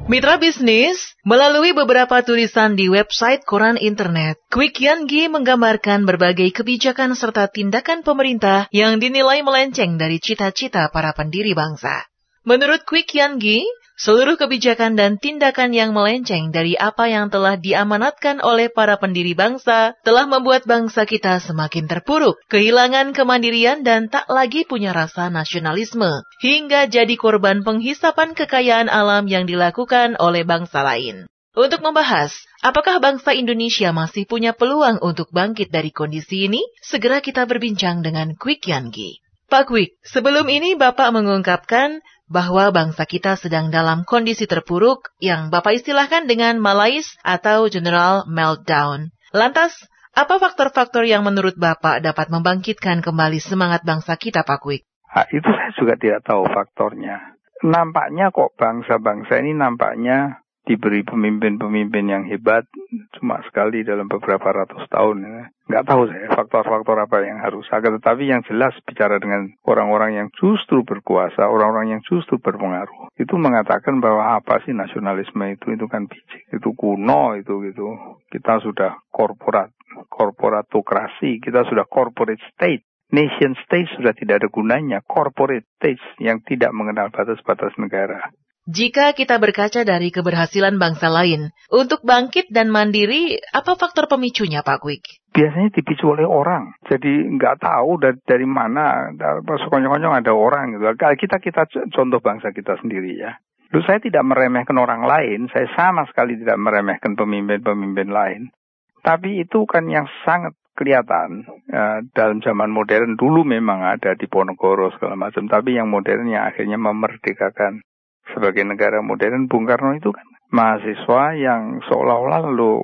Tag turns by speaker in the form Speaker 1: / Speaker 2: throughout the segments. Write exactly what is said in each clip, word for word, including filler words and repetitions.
Speaker 1: Mitra bisnis, melalui beberapa tulisan di website koran internet, Kwik Kian Gi menggambarkan berbagai kebijakan serta tindakan pemerintah yang dinilai melenceng dari cita-cita para pendiri bangsa. Menurut Kwik Kian Gi, seluruh kebijakan dan tindakan yang melenceng dari apa yang telah diamanatkan oleh para pendiri bangsa telah membuat bangsa kita semakin terpuruk, kehilangan kemandirian dan tak lagi punya rasa nasionalisme, hingga jadi korban penghisapan kekayaan alam yang dilakukan oleh bangsa lain. Untuk membahas, apakah bangsa Indonesia masih punya peluang untuk bangkit dari kondisi ini? Segera kita berbincang dengan Kwik Kian Gi. Pak Kwik, sebelum ini Bapak mengungkapkan bahwa bangsa kita sedang dalam kondisi terpuruk yang Bapak istilahkan dengan malais atau general meltdown. Lantas, apa faktor-faktor yang menurut Bapak dapat membangkitkan kembali semangat bangsa kita, Pak Kwik?
Speaker 2: Nah, itu saya juga tidak tahu faktornya. Nampaknya kok bangsa-bangsa ini nampaknya diberi pemimpin-pemimpin yang hebat cuma sekali dalam beberapa ratus tahun. Ya. Nggak tahu saya faktor-faktor apa yang harus akan, tetapi yang jelas bicara dengan orang-orang yang justru berkuasa, orang-orang yang justru berpengaruh, itu mengatakan bahwa apa sih nasionalisme itu, itu kan bijik, itu kuno, itu gitu. Kita sudah korporat, korporatokrasi, kita sudah corporate state. Nation state sudah tidak ada gunanya, corporate state yang tidak mengenal batas-batas negara.
Speaker 1: Jika kita berkaca dari keberhasilan bangsa lain, untuk bangkit dan mandiri, apa faktor pemicunya, Pak Kwik?
Speaker 2: Biasanya dipicu oleh orang. Jadi nggak tahu dari, dari mana, sekonyong-konyong ada orang gitu. Kita kita contoh bangsa kita sendiri ya. Lalu saya tidak meremehkan orang lain, saya sama sekali tidak meremehkan pemimpin-pemimpin lain. Tapi itu kan yang sangat kelihatan uh, dalam zaman modern. Dulu memang ada di Ponorogo segala macam, tapi yang modern yang akhirnya memerdekakan sebagai negara modern, Bung Karno itu kan mahasiswa yang seolah-olah lalu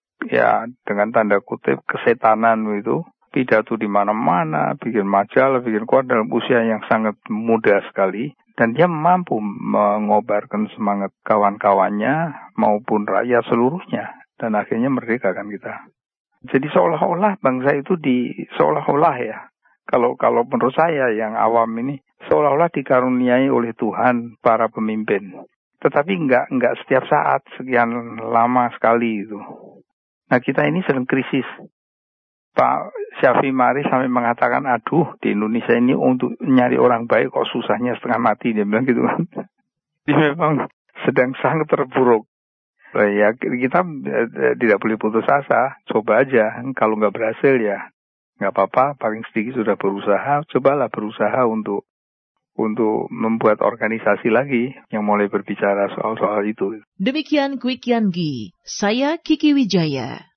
Speaker 2: ya dengan tanda kutip kesetanan itu, pidato di mana-mana, bikin majalah, bikin kuat dalam usia yang sangat muda sekali, dan dia mampu mengobarkan semangat kawan-kawannya maupun rakyat seluruhnya, dan akhirnya merdeka kan kita. Jadi seolah-olah bangsa itu di seolah-olah ya, kalau kalau menurut saya yang awam ini seolah-olah dikaruniai oleh Tuhan para pemimpin. Tetapi enggak, enggak setiap saat, sekian lama sekali itu. Nah kita ini sedang krisis. Pak Syafi'i Ma'arif sampai mengatakan, aduh di Indonesia ini untuk nyari orang baik kok susahnya setengah mati. Dia bilang gitu. Dia memang sedang sangat terpuruk. Nah, ya kita eh, tidak boleh putus asa, coba aja. Kalau enggak berhasil ya enggak apa-apa, paling sedikit sudah berusaha. Cobalah berusaha untuk untuk membuat organisasi lagi yang mulai berbicara soal-soal itu.
Speaker 1: Demikian Kwik Kian Gi, saya Kiki Wijaya.